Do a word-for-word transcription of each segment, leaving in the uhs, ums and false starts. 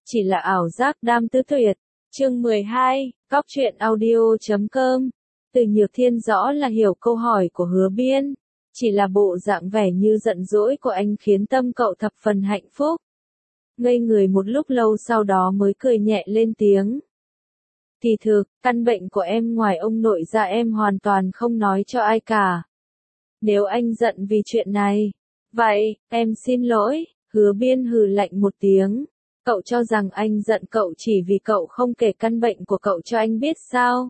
chỉ là ảo giác đam tứ tuyệt. Chương mười hai, Cóc truyện audio chấm com. Từ Nhược Thiên rõ là hiểu câu hỏi của Hứa Biên, chỉ là bộ dạng vẻ như giận dỗi của anh khiến tâm cậu thập phần hạnh phúc. Ngây người một lúc lâu sau đó mới cười nhẹ lên tiếng. Thì thực, căn bệnh của em ngoài ông nội ra em hoàn toàn không nói cho ai cả. Nếu anh giận vì chuyện này, vậy, em xin lỗi. Hứa Biên hừ lạnh một tiếng. Cậu cho rằng anh giận cậu chỉ vì cậu không kể căn bệnh của cậu cho anh biết sao?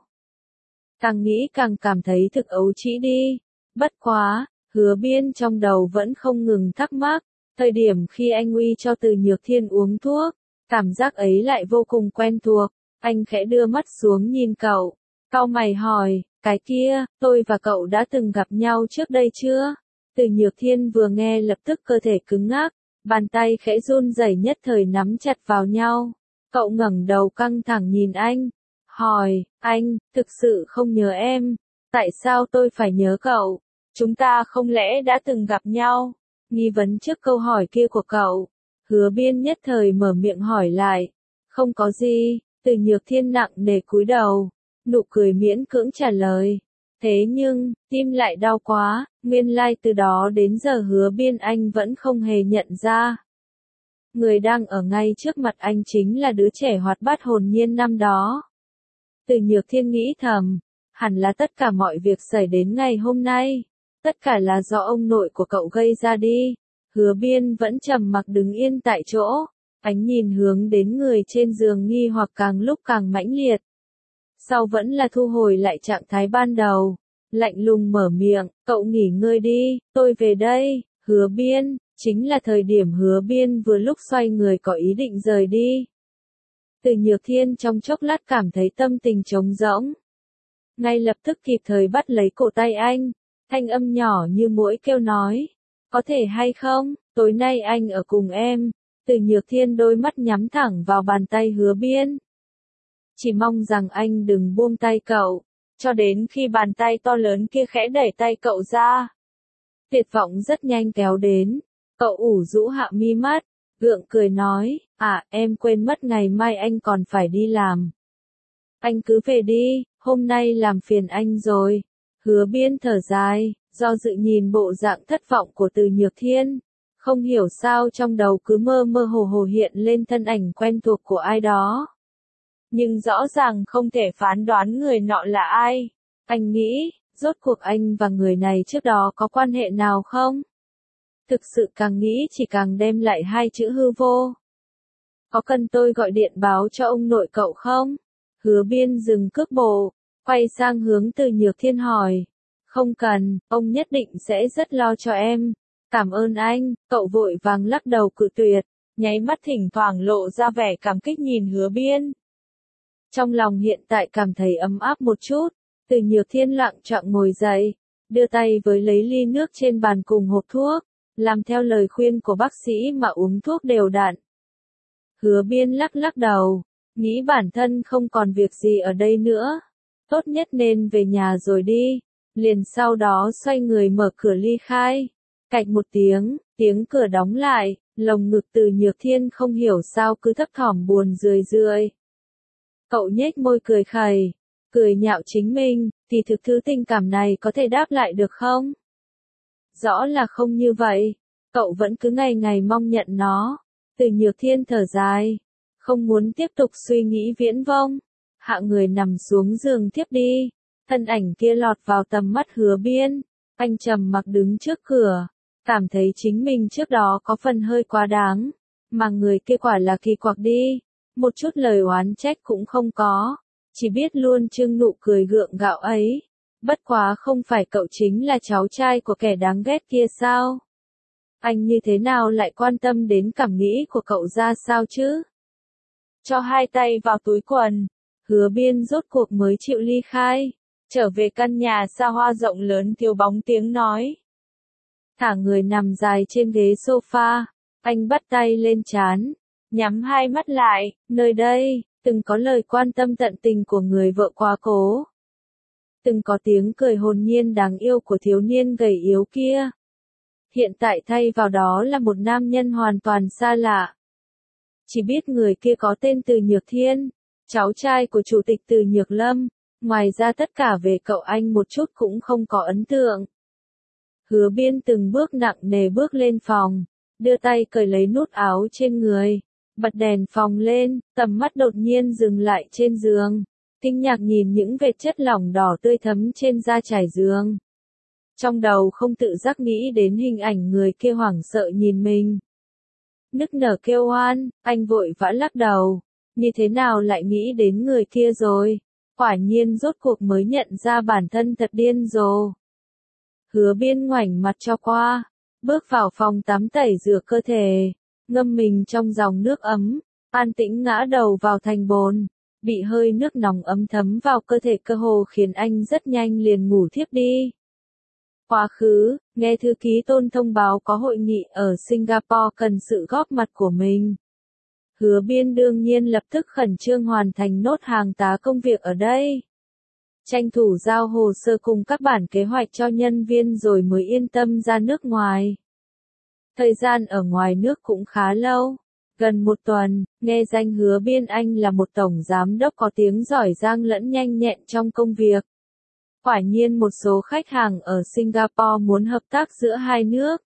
Càng nghĩ càng cảm thấy thực ấu trĩ đi. Bất quá, Hứa Biên trong đầu vẫn không ngừng thắc mắc. Thời điểm khi anh uy cho Từ Nhược Thiên uống thuốc, cảm giác ấy lại vô cùng quen thuộc. Anh khẽ đưa mắt xuống nhìn cậu. Cau mày hỏi, cái kia, tôi và cậu đã từng gặp nhau trước đây chưa? Từ Nhược Thiên vừa nghe lập tức cơ thể cứng ngắc, bàn tay khẽ run rẩy nhất thời nắm chặt vào nhau. Cậu ngẩng đầu căng thẳng nhìn anh, hỏi, anh, thực sự không nhớ em, tại sao tôi phải nhớ cậu? Chúng ta không lẽ đã từng gặp nhau? Nghi vấn trước câu hỏi kia của cậu, Hứa Biên nhất thời mở miệng hỏi lại, không có gì. Từ Nhược Thiên nặng nề cúi đầu, nụ cười miễn cưỡng trả lời. Thế nhưng, tim lại đau quá, nguyên lai từ đó đến giờ Hứa Biên anh vẫn không hề nhận ra. Người đang ở ngay trước mặt anh chính là đứa trẻ hoạt bát hồn nhiên năm đó. Từ Nhược Thiên nghĩ thầm, hẳn là tất cả mọi việc xảy đến ngày hôm nay, tất cả là do ông nội của cậu gây ra đi. Hứa Biên vẫn trầm mặc đứng yên tại chỗ. Ánh nhìn hướng đến người trên giường nghi hoặc càng lúc càng mãnh liệt. Sau vẫn là thu hồi lại trạng thái ban đầu. Lạnh lùng mở miệng, cậu nghỉ ngơi đi, tôi về đây. Hứa Biên, chính là thời điểm Hứa Biên vừa lúc xoay người có ý định rời đi. Từ Nhược Thiên trong chốc lát cảm thấy tâm tình trống rỗng. Ngay lập tức kịp thời bắt lấy cổ tay anh. Thanh âm nhỏ như muỗi kêu nói. Có thể hay không, tối nay anh ở cùng em. Từ Nhược Thiên đôi mắt nhắm thẳng vào bàn tay Hứa Biên. Chỉ mong rằng anh đừng buông tay cậu, cho đến khi bàn tay to lớn kia khẽ đẩy tay cậu ra. Tuyệt vọng rất nhanh kéo đến, cậu ủ rũ hạ mi mắt, gượng cười nói, à em quên mất ngày mai anh còn phải đi làm. Anh cứ về đi, hôm nay làm phiền anh rồi. Hứa Biên thở dài, do dự nhìn bộ dạng thất vọng của Từ Nhược Thiên. Không hiểu sao trong đầu cứ mơ mơ hồ hồ hiện lên thân ảnh quen thuộc của ai đó. Nhưng rõ ràng không thể phán đoán người nọ là ai. Anh nghĩ, rốt cuộc anh và người này trước đó có quan hệ nào không? Thực sự càng nghĩ chỉ càng đem lại hai chữ hư vô. Có cần tôi gọi điện báo cho ông nội cậu không? Hứa Biên dừng cước bộ, quay sang hướng Từ Nhược Thiên hỏi. Không cần, ông nhất định sẽ rất lo cho em. Cảm ơn anh, cậu vội vàng lắc đầu cự tuyệt, nháy mắt thỉnh thoảng lộ ra vẻ cảm kích nhìn Hứa Biên. Trong lòng hiện tại cảm thấy ấm áp một chút, Từ Nhược Thiên lặng choạng ngồi dậy, đưa tay với lấy ly nước trên bàn cùng hộp thuốc, làm theo lời khuyên của bác sĩ mà uống thuốc đều đặn. Hứa Biên lắc lắc đầu, nghĩ bản thân không còn việc gì ở đây nữa, tốt nhất nên về nhà rồi đi, liền sau đó xoay người mở cửa ly khai. Cạch một tiếng, tiếng cửa đóng lại, lồng ngực Từ Nhược Thiên không hiểu sao cứ thấp thỏm buồn rười rượi. Cậu nhếch môi cười khẩy, cười nhạo chính mình, thì thực thứ tình cảm này có thể đáp lại được không? Rõ là không như vậy, cậu vẫn cứ ngày ngày mong nhận nó. Từ Nhược Thiên thở dài, không muốn tiếp tục suy nghĩ viễn vông, hạ người nằm xuống giường tiếp đi, thân ảnh kia lọt vào tầm mắt Hứa Biên, anh trầm mặc đứng trước cửa. Cảm thấy chính mình trước đó có phần hơi quá đáng, mà người kia quả là kỳ quặc đi, một chút lời oán trách cũng không có, chỉ biết luôn trưng nụ cười gượng gạo ấy. Bất quá không phải cậu chính là cháu trai của kẻ đáng ghét kia sao? Anh như thế nào lại quan tâm đến cảm nghĩ của cậu ra sao chứ? Cho hai tay vào túi quần, Hứa Biên rốt cuộc mới chịu ly khai, trở về căn nhà xa hoa rộng lớn thiếu bóng tiếng nói. Thả người nằm dài trên ghế sofa, anh bắt tay lên trán, nhắm hai mắt lại, nơi đây, từng có lời quan tâm tận tình của người vợ quá cố. Từng có tiếng cười hồn nhiên đáng yêu của thiếu niên gầy yếu kia. Hiện tại thay vào đó là một nam nhân hoàn toàn xa lạ. Chỉ biết người kia có tên Từ Nhược Thiên, cháu trai của Chủ tịch Từ Nhược Lâm, ngoài ra tất cả về cậu anh một chút cũng không có ấn tượng. Hứa Biên từng bước nặng nề bước lên phòng, đưa tay cởi lấy nút áo trên người, bật đèn phòng lên, tầm mắt đột nhiên dừng lại trên giường, kinh ngạc nhìn những vệt chất lỏng đỏ tươi thấm trên da trải giường. Trong đầu không tự giác nghĩ đến hình ảnh người kia hoảng sợ nhìn mình. Nức nở kêu oan, anh vội vã lắc đầu, như thế nào lại nghĩ đến người kia rồi, quả nhiên rốt cuộc mới nhận ra bản thân thật điên rồ. Hứa Biên ngoảnh mặt cho qua, bước vào phòng tắm tẩy rửa cơ thể, ngâm mình trong dòng nước ấm, an tĩnh ngã đầu vào thành bồn, bị hơi nước nóng ấm thấm vào cơ thể cơ hồ khiến anh rất nhanh liền ngủ thiếp đi. Quá khứ, nghe thư ký Tôn thông báo có hội nghị ở Singapore cần sự góp mặt của mình. Hứa Biên đương nhiên lập tức khẩn trương hoàn thành nốt hàng tá công việc ở đây. Tranh thủ giao hồ sơ cùng các bản kế hoạch cho nhân viên rồi mới yên tâm ra nước ngoài. Thời gian ở ngoài nước cũng khá lâu, gần một tuần, nghe danh Hứa Biên anh là một tổng giám đốc có tiếng giỏi giang lẫn nhanh nhẹn trong công việc. Quả nhiên một số khách hàng ở Singapore muốn hợp tác giữa hai nước.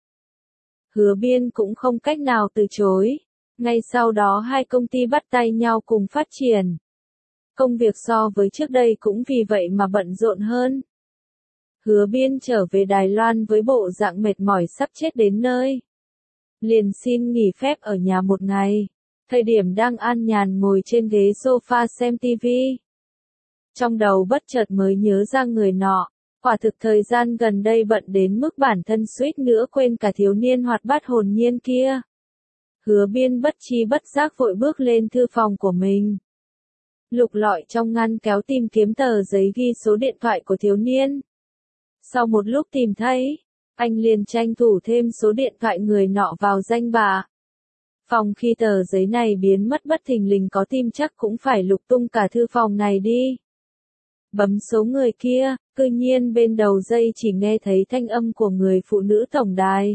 Hứa Biên cũng không cách nào từ chối. Ngay sau đó hai công ty bắt tay nhau cùng phát triển. Công việc so với trước đây cũng vì vậy mà bận rộn hơn. Hứa Biên trở về Đài Loan với bộ dạng mệt mỏi sắp chết đến nơi. Liền xin nghỉ phép ở nhà một ngày. Thời điểm đang an nhàn ngồi trên ghế sofa xem tivi. Trong đầu bất chợt mới nhớ ra người nọ, quả thực thời gian gần đây bận đến mức bản thân suýt nữa quên cả thiếu niên hoạt bát hồn nhiên kia. Hứa Biên bất chi bất giác vội bước lên thư phòng của mình. Lục lọi trong ngăn kéo tìm kiếm tờ giấy ghi số điện thoại của thiếu niên. Sau một lúc tìm thấy, anh liền tranh thủ thêm số điện thoại người nọ vào danh bạ. Phòng khi tờ giấy này biến mất bất thình lình có tim chắc cũng phải lục tung cả thư phòng này đi. Bấm số người kia, cư nhiên bên đầu dây chỉ nghe thấy thanh âm của người phụ nữ tổng đài.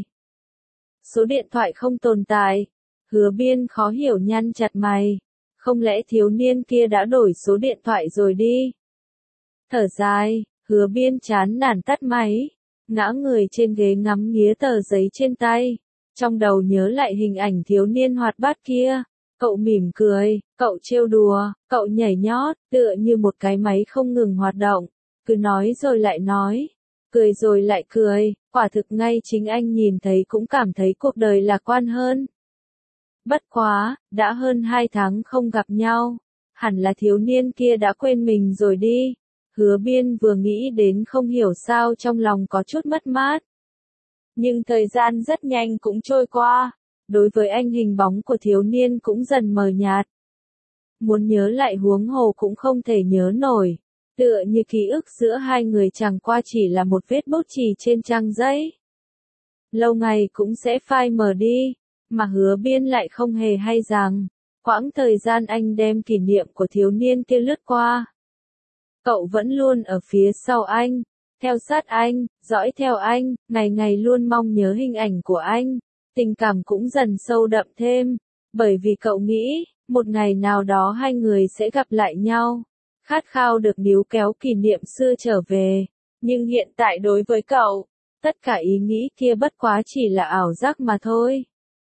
Số điện thoại không tồn tại. Hứa Biên khó hiểu nhăn chặt mày. Không lẽ thiếu niên kia đã đổi số điện thoại rồi đi? Thở dài, Hứa Biên chán nản tắt máy. Ngã người trên ghế ngắm nghía tờ giấy trên tay. Trong đầu nhớ lại hình ảnh thiếu niên hoạt bát kia. Cậu mỉm cười, cậu trêu đùa, cậu nhảy nhót, tựa như một cái máy không ngừng hoạt động. Cứ nói rồi lại nói, cười rồi lại cười, quả thực ngay chính anh nhìn thấy cũng cảm thấy cuộc đời lạc quan hơn. Bất quá, đã hơn hai tháng không gặp nhau, hẳn là thiếu niên kia đã quên mình rồi đi. Hứa Biên vừa nghĩ đến không hiểu sao trong lòng có chút mất mát. Nhưng thời gian rất nhanh cũng trôi qua, đối với anh hình bóng của thiếu niên cũng dần mờ nhạt. Muốn nhớ lại huống hồ cũng không thể nhớ nổi, tựa như ký ức giữa hai người chẳng qua chỉ là một vết bút chì trên trang giấy. Lâu ngày cũng sẽ phai mờ đi. Mà Hứa Biên lại không hề hay rằng, quãng thời gian anh đem kỷ niệm của thiếu niên kia lướt qua. Cậu vẫn luôn ở phía sau anh, theo sát anh, dõi theo anh, ngày ngày luôn mong nhớ hình ảnh của anh, tình cảm cũng dần sâu đậm thêm, bởi vì cậu nghĩ, một ngày nào đó hai người sẽ gặp lại nhau, khát khao được níu kéo kỷ niệm xưa trở về, nhưng hiện tại đối với cậu, tất cả ý nghĩ kia bất quá chỉ là ảo giác mà thôi.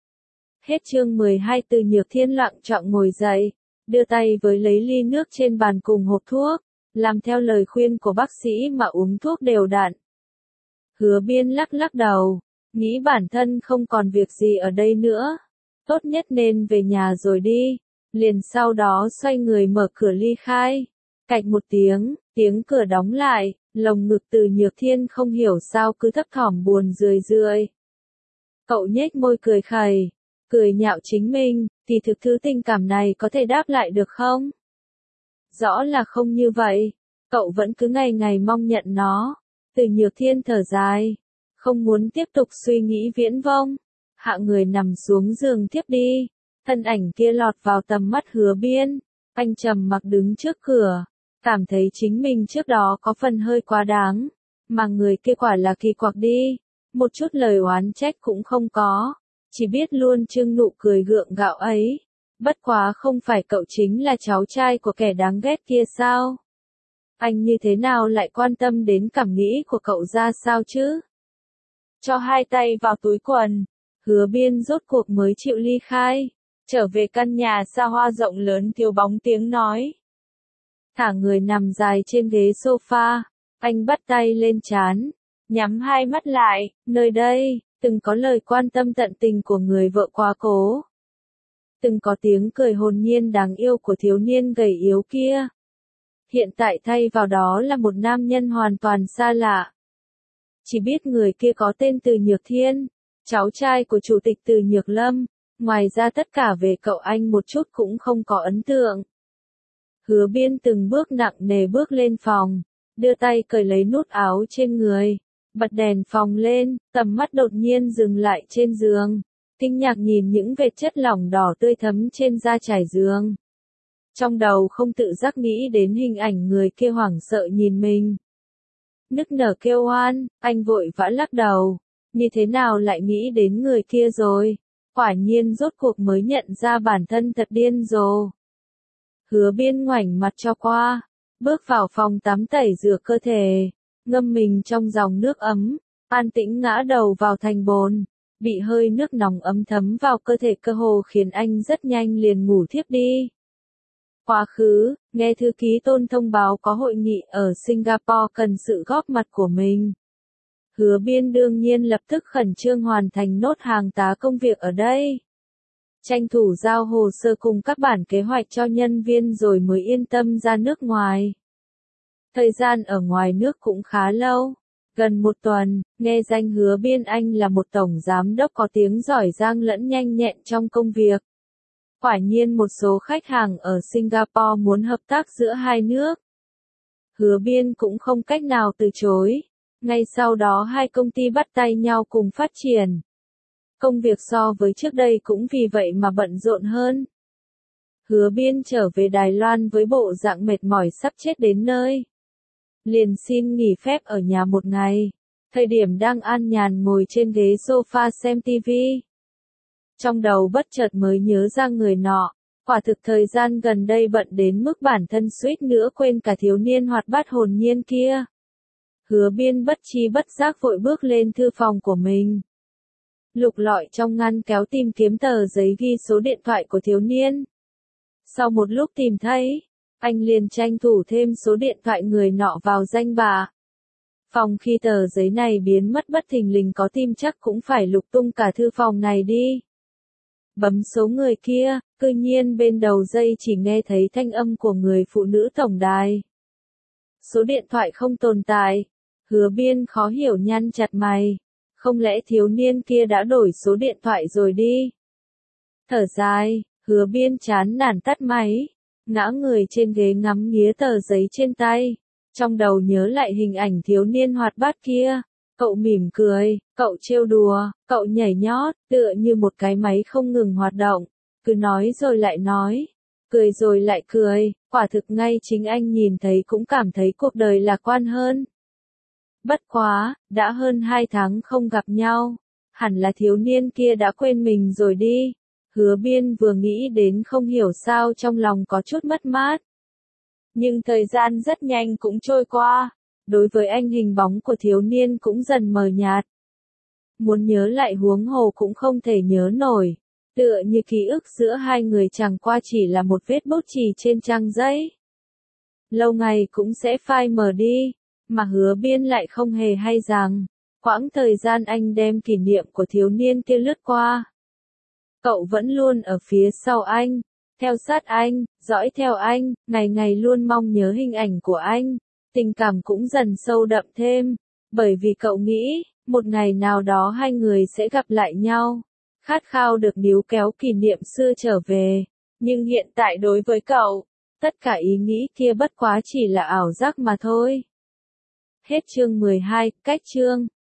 Hết chương mười hai. Từ Nhược Thiên lặng trọng ngồi dậy, đưa tay với lấy ly nước trên bàn cùng hộp thuốc, làm theo lời khuyên của bác sĩ mà uống thuốc đều đặn. Hứa Biên lắc lắc đầu, nghĩ bản thân không còn việc gì ở đây nữa, tốt nhất nên về nhà rồi đi, liền sau đó xoay người mở cửa ly khai. Cạch một tiếng, tiếng cửa đóng lại, lồng ngực Từ Nhược Thiên không hiểu sao cứ thấp thỏm buồn rười rượi. Cậu nhếch môi cười khẩy, cười nhạo chính mình, thì thực thứ tình cảm này có thể đáp lại được không? Rõ là không như vậy, cậu vẫn cứ ngày ngày mong nhận nó. Từ Nhược Thiên thở dài, không muốn tiếp tục suy nghĩ viễn vông, hạ người nằm xuống giường thiếp đi, thân ảnh kia lọt vào tầm mắt Hứa Biên, anh trầm mặc đứng trước cửa, cảm thấy chính mình trước đó có phần hơi quá đáng, mà người kia quả là kỳ quặc đi, một chút lời oán trách cũng không có, chỉ biết luôn trưng nụ cười gượng gạo ấy. Bất quá không phải cậu chính là cháu trai của kẻ đáng ghét kia sao? Anh như thế nào lại quan tâm đến cảm nghĩ của cậu ra sao chứ? Cho hai tay vào túi quần, Hứa Biên rốt cuộc mới chịu ly khai, trở về căn nhà xa hoa rộng lớn thiếu bóng tiếng nói. Thả người nằm dài trên ghế sofa, anh bắt tay lên trán, nhắm hai mắt lại, nơi đây, từng có lời quan tâm tận tình của người vợ quá cố. Từng có tiếng cười hồn nhiên đáng yêu của thiếu niên gầy yếu kia. Hiện tại thay vào đó là một nam nhân hoàn toàn xa lạ. Chỉ biết người kia có tên Từ Nhược Thiên, cháu trai của chủ tịch Từ Nhược Lâm, ngoài ra tất cả về cậu anh một chút cũng không có ấn tượng. Hứa Biên từng bước nặng nề bước lên phòng, đưa tay cởi lấy nút áo trên người, bật đèn phòng lên, tầm mắt đột nhiên dừng lại trên giường, kinh ngạc nhìn những vệt chất lỏng đỏ tươi thấm trên da trải giường. Trong đầu không tự giác nghĩ đến hình ảnh người kia hoảng sợ nhìn mình. Nức nở kêu oan, anh vội vã lắc đầu, như thế nào lại nghĩ đến người kia rồi, quả nhiên rốt cuộc mới nhận ra bản thân thật điên rồ. Hứa Biên ngoảnh mặt cho qua, bước vào phòng tắm tẩy rửa cơ thể, ngâm mình trong dòng nước ấm, an tĩnh ngã đầu vào thành bồn, bị hơi nước nóng ấm thấm vào cơ thể cơ hồ khiến anh rất nhanh liền ngủ thiếp đi. Quá khứ, nghe thư ký Tôn thông báo có hội nghị ở Singapore cần sự góp mặt của mình. Hứa Biên đương nhiên lập tức khẩn trương hoàn thành nốt hàng tá công việc ở đây. Tranh thủ giao hồ sơ cùng các bản kế hoạch cho nhân viên rồi mới yên tâm ra nước ngoài. Thời gian ở ngoài nước cũng khá lâu, gần một tuần, nghe danh Hứa Biên anh là một tổng giám đốc có tiếng giỏi giang lẫn nhanh nhẹn trong công việc. Quả nhiên một số khách hàng ở Singapore muốn hợp tác giữa hai nước. Hứa Biên cũng không cách nào từ chối. Ngay sau đó hai công ty bắt tay nhau cùng phát triển. Công việc so với trước đây cũng vì vậy mà bận rộn hơn. Hứa Biên trở về Đài Loan với bộ dạng mệt mỏi sắp chết đến nơi. Liền xin nghỉ phép ở nhà một ngày. Thời điểm đang an nhàn ngồi trên ghế sofa xem tivi. Trong đầu bất chợt mới nhớ ra người nọ, quả thực thời gian gần đây bận đến mức bản thân suýt nữa quên cả thiếu niên hoạt bát hồn nhiên kia. Hứa Biên bất chi bất giác vội bước lên thư phòng của mình. Lục lọi trong ngăn kéo tìm kiếm tờ giấy ghi số điện thoại của thiếu niên. Sau một lúc tìm thấy, anh liền tranh thủ thêm số điện thoại người nọ vào danh bạ. Phòng khi tờ giấy này biến mất bất thình lình có tim chắc cũng phải lục tung cả thư phòng này đi. Bấm số người kia, cư nhiên bên đầu dây chỉ nghe thấy thanh âm của người phụ nữ tổng đài. Số điện thoại không tồn tại. Hứa Biên khó hiểu nhăn chặt mày. Không lẽ thiếu niên kia đã đổi số điện thoại rồi đi? Thở dài, Hứa Biên chán nản tắt máy, ngã người trên ghế ngắm nghía tờ giấy trên tay. Trong đầu nhớ lại hình ảnh thiếu niên hoạt bát kia. Cậu mỉm cười, cậu trêu đùa, cậu nhảy nhót, tựa như một cái máy không ngừng hoạt động. Cứ nói rồi lại nói, cười rồi lại cười, quả thực ngay chính anh nhìn thấy cũng cảm thấy cuộc đời lạc quan hơn. Bất quá, đã hơn hai tháng không gặp nhau, hẳn là thiếu niên kia đã quên mình rồi đi. Hứa Biên vừa nghĩ đến không hiểu sao trong lòng có chút mất mát. Nhưng thời gian rất nhanh cũng trôi qua, đối với anh hình bóng của thiếu niên cũng dần mờ nhạt. Muốn nhớ lại huống hồ cũng không thể nhớ nổi, tựa như ký ức giữa hai người chẳng qua chỉ là một vết bút chì trên trang giấy. Lâu ngày cũng sẽ phai mờ đi. Mà Hứa Biên lại không hề hay rằng, quãng thời gian anh đem kỷ niệm của thiếu niên kia lướt qua. Cậu vẫn luôn ở phía sau anh, theo sát anh, dõi theo anh, ngày ngày luôn mong nhớ hình ảnh của anh, tình cảm cũng dần sâu đậm thêm, bởi vì cậu nghĩ, một ngày nào đó hai người sẽ gặp lại nhau, khát khao được níu kéo kỷ niệm xưa trở về, nhưng hiện tại đối với cậu, tất cả ý nghĩ kia bất quá chỉ là ảo giác mà thôi. Hết chương mười hai, cách chương.